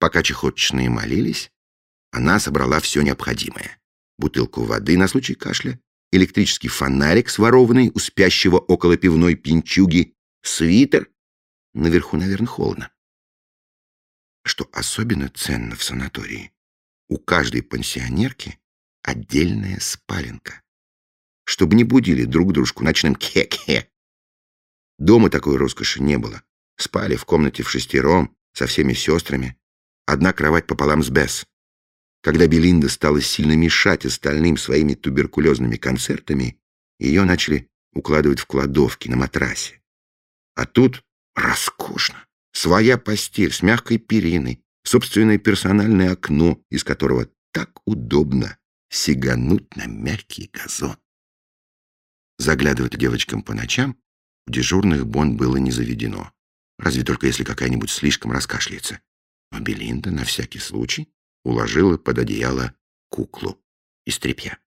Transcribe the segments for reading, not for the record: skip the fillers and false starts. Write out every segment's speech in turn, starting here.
Пока чехоточные молились, она собрала все необходимое: бутылку воды на случай кашля, электрический фонарик, сворованный у спящего около пивной пьянчуги, свитер. Наверху, наверное, холодно. Что особенно ценно в санатории, у каждой пансионерки отдельная спаленка, чтобы не будили друг дружку ночным ке-ке. Дома такой роскоши не было. Спали в комнате вшестером, со всеми сестрами. Одна кровать пополам с Бесс. Когда Белинда стала сильно мешать остальным своими туберкулезными концертами, ее начали укладывать в кладовки на матрасе. А тут роскошно. Своя постель с мягкой периной, собственное персональное окно, из которого так удобно сигануть на мягкий газон. Заглядывать к девочкам по ночам в дежурных Бон было не заведено. Разве только если какая-нибудь слишком раскашляется. Но Белинда на всякий случай уложила под одеяло куклу из тряпья.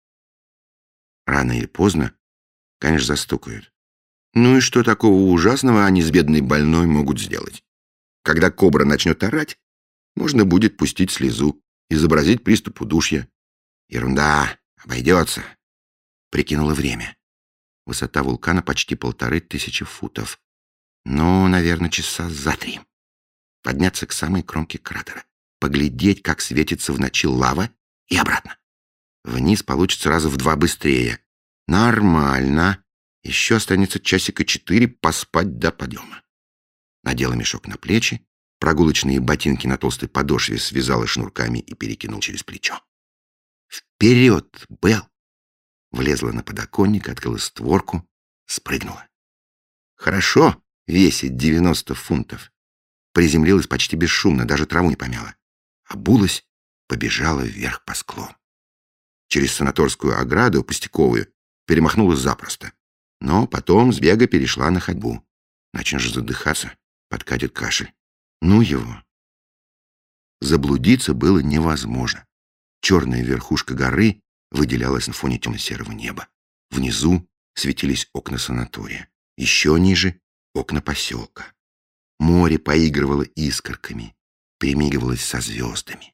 Рано или поздно, конечно, застукают. Ну и что такого ужасного они с бедной больной могут сделать? Когда кобра начнет орать, можно будет пустить слезу, изобразить приступ удушья. Ерунда, обойдется. Прикинула время. Высота вулкана почти 1500 футов. Ну, наверное, часа за 3. Подняться к самой кромке кратера, поглядеть, как светится в ночи лава, и обратно. Вниз получится раза в 2 быстрее. Нормально. Еще останется часика 4 поспать до подъема. Надела мешок на плечи, прогулочные ботинки на толстой подошве связала шнурками и перекинул через плечо. «Вперед, Белл!» Влезла на подоконник, открыла створку, спрыгнула. Хорошо весит 90 фунтов. Приземлилась почти бесшумно, даже траву не помяла. Обулась, побежала вверх по склону. Через санаторскую ограду, пустяковую, перемахнулась запросто. Но потом с бега перешла на ходьбу. Начнешь задыхаться, подкатит кашель. Ну его. Заблудиться было невозможно. Черная верхушка горы выделялась на фоне темно-серого неба. Внизу светились окна санатория. Еще ниже — окна поселка. Море поигрывало искорками, перемигивалось со звездами.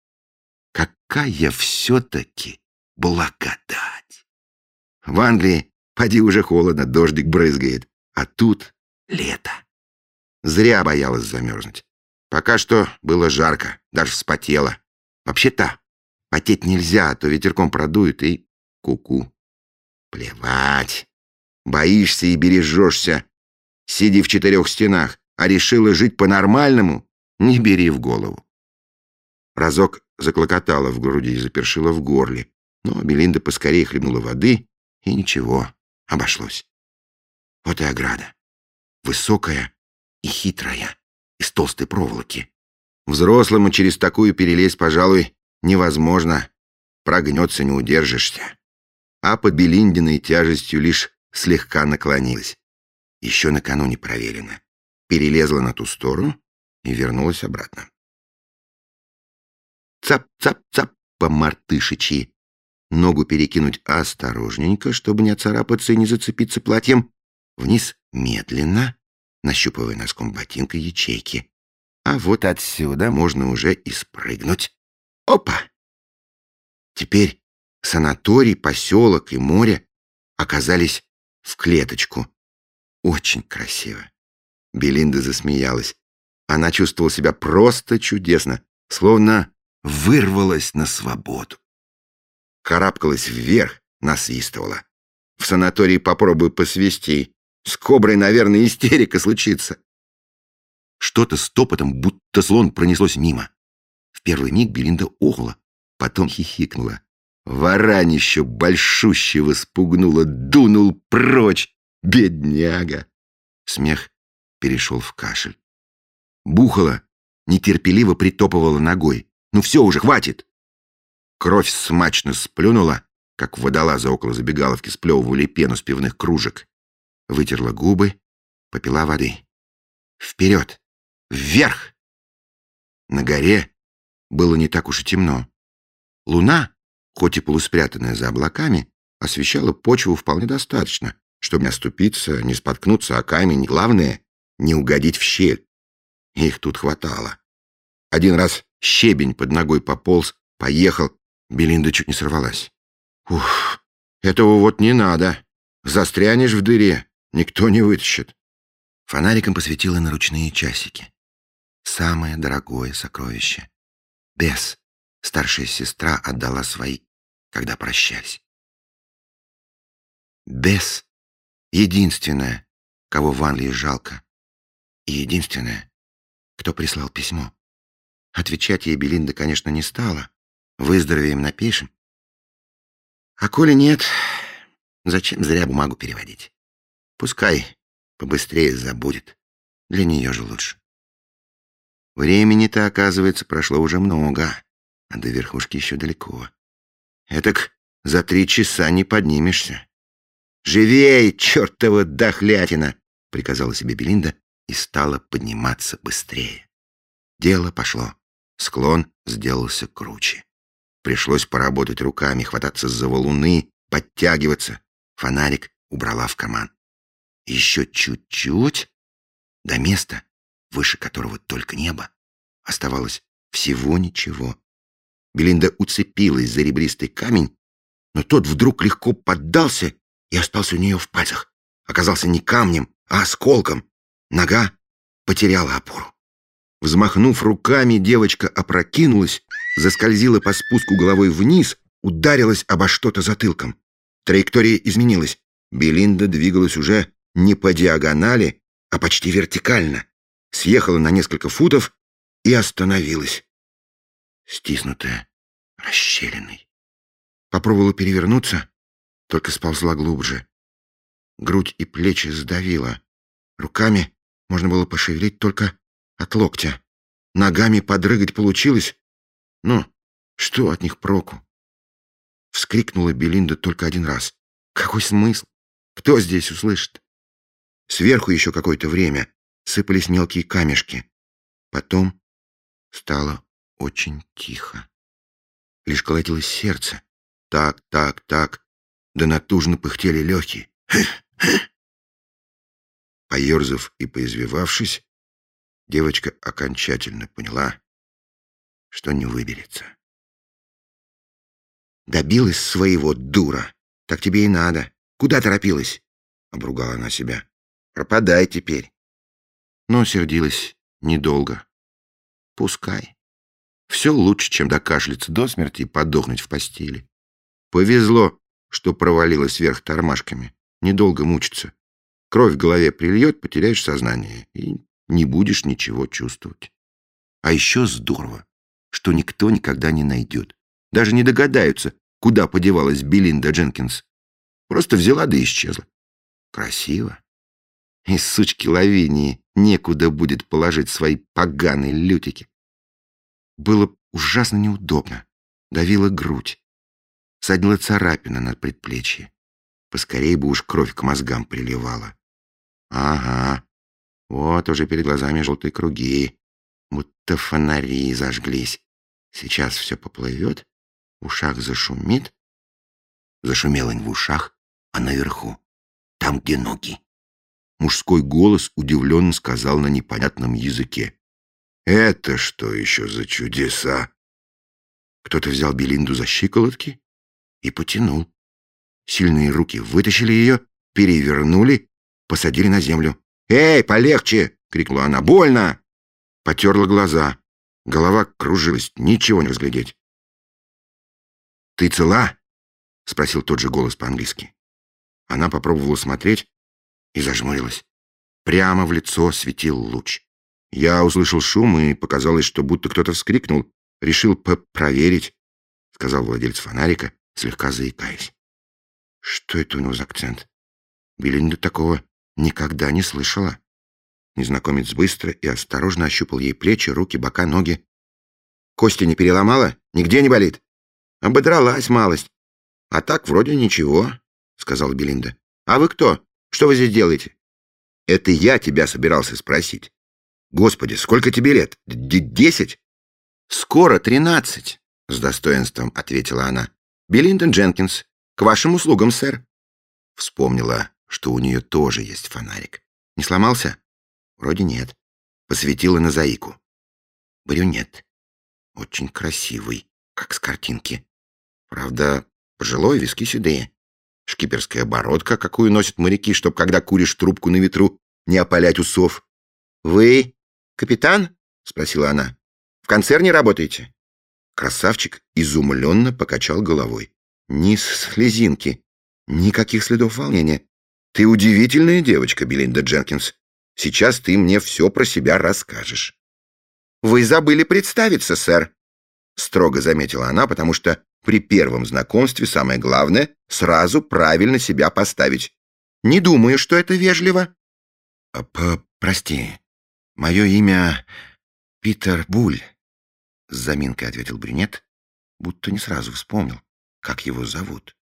Какая все-таки благодать! В Англии поди уже холодно, дождик брызгает, а тут лето. Зря боялась замерзнуть. Пока что было жарко, даже вспотела. Вообще-то потеть нельзя, а то ветерком продует и ку-ку. Плевать. Боишься и бережешься. Сиди в 4 стенах, а решила жить по-нормальному, не бери в голову. Разок заклокотала в груди и запершила в горле, но Белинда поскорее хлебнула воды, и ничего, обошлось. Вот и ограда. Высокая и хитрая, из толстой проволоки. Взрослому через такую перелезть, пожалуй, невозможно. Прогнется, не удержишься. А под Белиндиной тяжестью лишь слегка наклонилась. Еще накануне проверено. Перелезла на ту сторону и вернулась обратно. Цап-цап-цап по-мартышичьи. Ногу перекинуть осторожненько, чтобы не оцарапаться и не зацепиться платьем. Вниз медленно, нащупывая носком ботинка ячейки. А вот отсюда можно уже и спрыгнуть. Опа! Теперь санаторий, поселок и море оказались в клеточку. Очень красиво. Белинда засмеялась. Она чувствовала себя просто чудесно, словно вырвалась на свободу. Карабкалась вверх, насвистывала. В санатории попробуй посвисти. С коброй, наверное, истерика случится. Что-то с топотом, будто слон, пронеслось мимо. В первый миг Белинда охла, потом хихикнула. Варанище большущего спугнуло, дунул прочь. Бедняга! Смех перешел в кашель. Бухала, нетерпеливо притопывала ногой. Ну все уже, хватит! Кровь смачно сплюнула, как водолазы около забегаловки сплевывали пену с пивных кружек. Вытерла губы, попила воды. Вперед! Вверх! На горе было не так уж и темно. Луна, хоть и полуспрятанная за облаками, освещала почву вполне достаточно, чтобы не оступиться, не споткнуться о камень. Главное — не угодить в щель. Их тут хватало. Один раз щебень под ногой пополз, поехал. Белинда чуть не сорвалась. Ух, этого вот не надо. Застрянешь в дыре, никто не вытащит. Фонариком посветила на ручные часики. Самое дорогое сокровище. Бесс, старшая сестра, отдала свои, когда прощались. Бесс — единственная, кого в Англии жалко. И единственная, кто прислал письмо. Отвечать ей Белинда, конечно, не стала. Выздоровеем напишем. А коли нет, зачем зря бумагу переводить? Пускай побыстрее забудет. Для нее же лучше. Времени-то, оказывается, прошло уже много, а до верхушки еще далеко. Этак за 3 часа не поднимешься. «Живей, чертова дохлятина!» — приказала себе Белинда и стала подниматься быстрее. Дело пошло. Склон сделался круче. Пришлось поработать руками, хвататься за валуны, подтягиваться. Фонарик убрала в карман. Еще чуть-чуть до места, выше которого только небо, оставалось всего ничего. Белинда уцепилась за ребристый камень, но тот вдруг легко поддался и остался у нее в пальцах. Оказался не камнем, а осколком. Нога потеряла опору. Взмахнув руками, девочка опрокинулась, заскользила по спуску головой вниз, ударилась обо что-то затылком. Траектория изменилась. Белинда двигалась уже не по диагонали, а почти вертикально. Съехала на несколько футов и остановилась, стиснутая расщелиной. Попробовала перевернуться, только сползла глубже. Грудь и плечи сдавило. Руками можно было пошевелить только от локтя. Ногами подрыгать получилось, но что от них проку? Вскрикнула Белинда только один раз. Какой смысл? Кто здесь услышит? Сверху еще какое-то время сыпались мелкие камешки. Потом стало очень тихо. Лишь колотилось сердце. Так, так, так. Да натужно пыхтели легкие. Поерзав и поизвивавшись, девочка окончательно поняла, что не выберется. «Добилась своего, дура! Так тебе и надо. Куда торопилась?» — обругала она себя. «Пропадай теперь». Но сердилась недолго. Пускай. Все лучше, чем докашляться до смерти и подохнуть в постели. Повезло, что провалилась вверх тормашками. Недолго мучиться. Кровь в голове прильет, потеряешь сознание и не будешь ничего чувствовать. А еще здорово, что никто никогда не найдет. Даже не догадаются, куда подевалась Белинда Дженкинс. Просто взяла да исчезла. Красиво. И сучки Лавинии некуда будет положить свои поганые лютики. Было ужасно неудобно. Давила грудь. Саднила царапина на предплечье. Поскорей бы уж кровь к мозгам приливала. Ага, вот уже перед глазами желтые круги, будто фонари зажглись. Сейчас все поплывет, в ушах зашумит. Зашумело не в ушах, а наверху, там, где ноги. Мужской голос удивленно сказал на непонятном языке: «Это что еще за чудеса?» Кто-то взял Белинду за щиколотки и потянул. Сильные руки вытащили ее, перевернули, посадили на землю. «Эй, полегче!» — крикнула она. «Больно!» Потерла глаза. Голова кружилась, ничего не разглядеть. «Ты цела?» — спросил тот же голос по-английски. Она попробовала смотреть и зажмурилась. Прямо в лицо светил луч. Я услышал шум, и показалось, что будто кто-то вскрикнул. Решил проверить, — сказал владелец фонарика, слегка заикаясь. Что это у него за акцент? Белинда такого никогда не слышала. Незнакомец быстро и осторожно ощупал ей плечи, руки, бока, ноги. «Кости не переломала? Нигде не болит?» «Ободралась малость. А так вроде ничего», — сказала Белинда. «А вы кто? Что вы здесь делаете?» «Это я тебя собирался спросить. Господи, сколько тебе лет? 10?» «Скоро 13», — с достоинством ответила она. «Белинда Дженкинс. К вашим услугам, сэр». Вспомнила, что у нее тоже есть фонарик. «Не сломался?» «Вроде нет». Посветила на заику. Брюнет. Очень красивый, как с картинки. Правда, пожилой, виски седые. Шкиперская бородка, какую носят моряки, чтоб, когда куришь трубку на ветру, не опалять усов. «Вы капитан?» — спросила она. «В концерне работаете?» Красавчик изумленно покачал головой. Ни слезинки, никаких следов волнения. «Ты удивительная девочка, Белинда Дженкинс. Сейчас ты мне все про себя расскажешь». «Вы забыли представиться, сэр», — строго заметила она, потому что при первом знакомстве самое главное — сразу правильно себя поставить. «Не думаю, что это вежливо». «Прости, мое имя Питер Буль», — с заминкой ответил брюнет, будто не сразу вспомнил, как его зовут.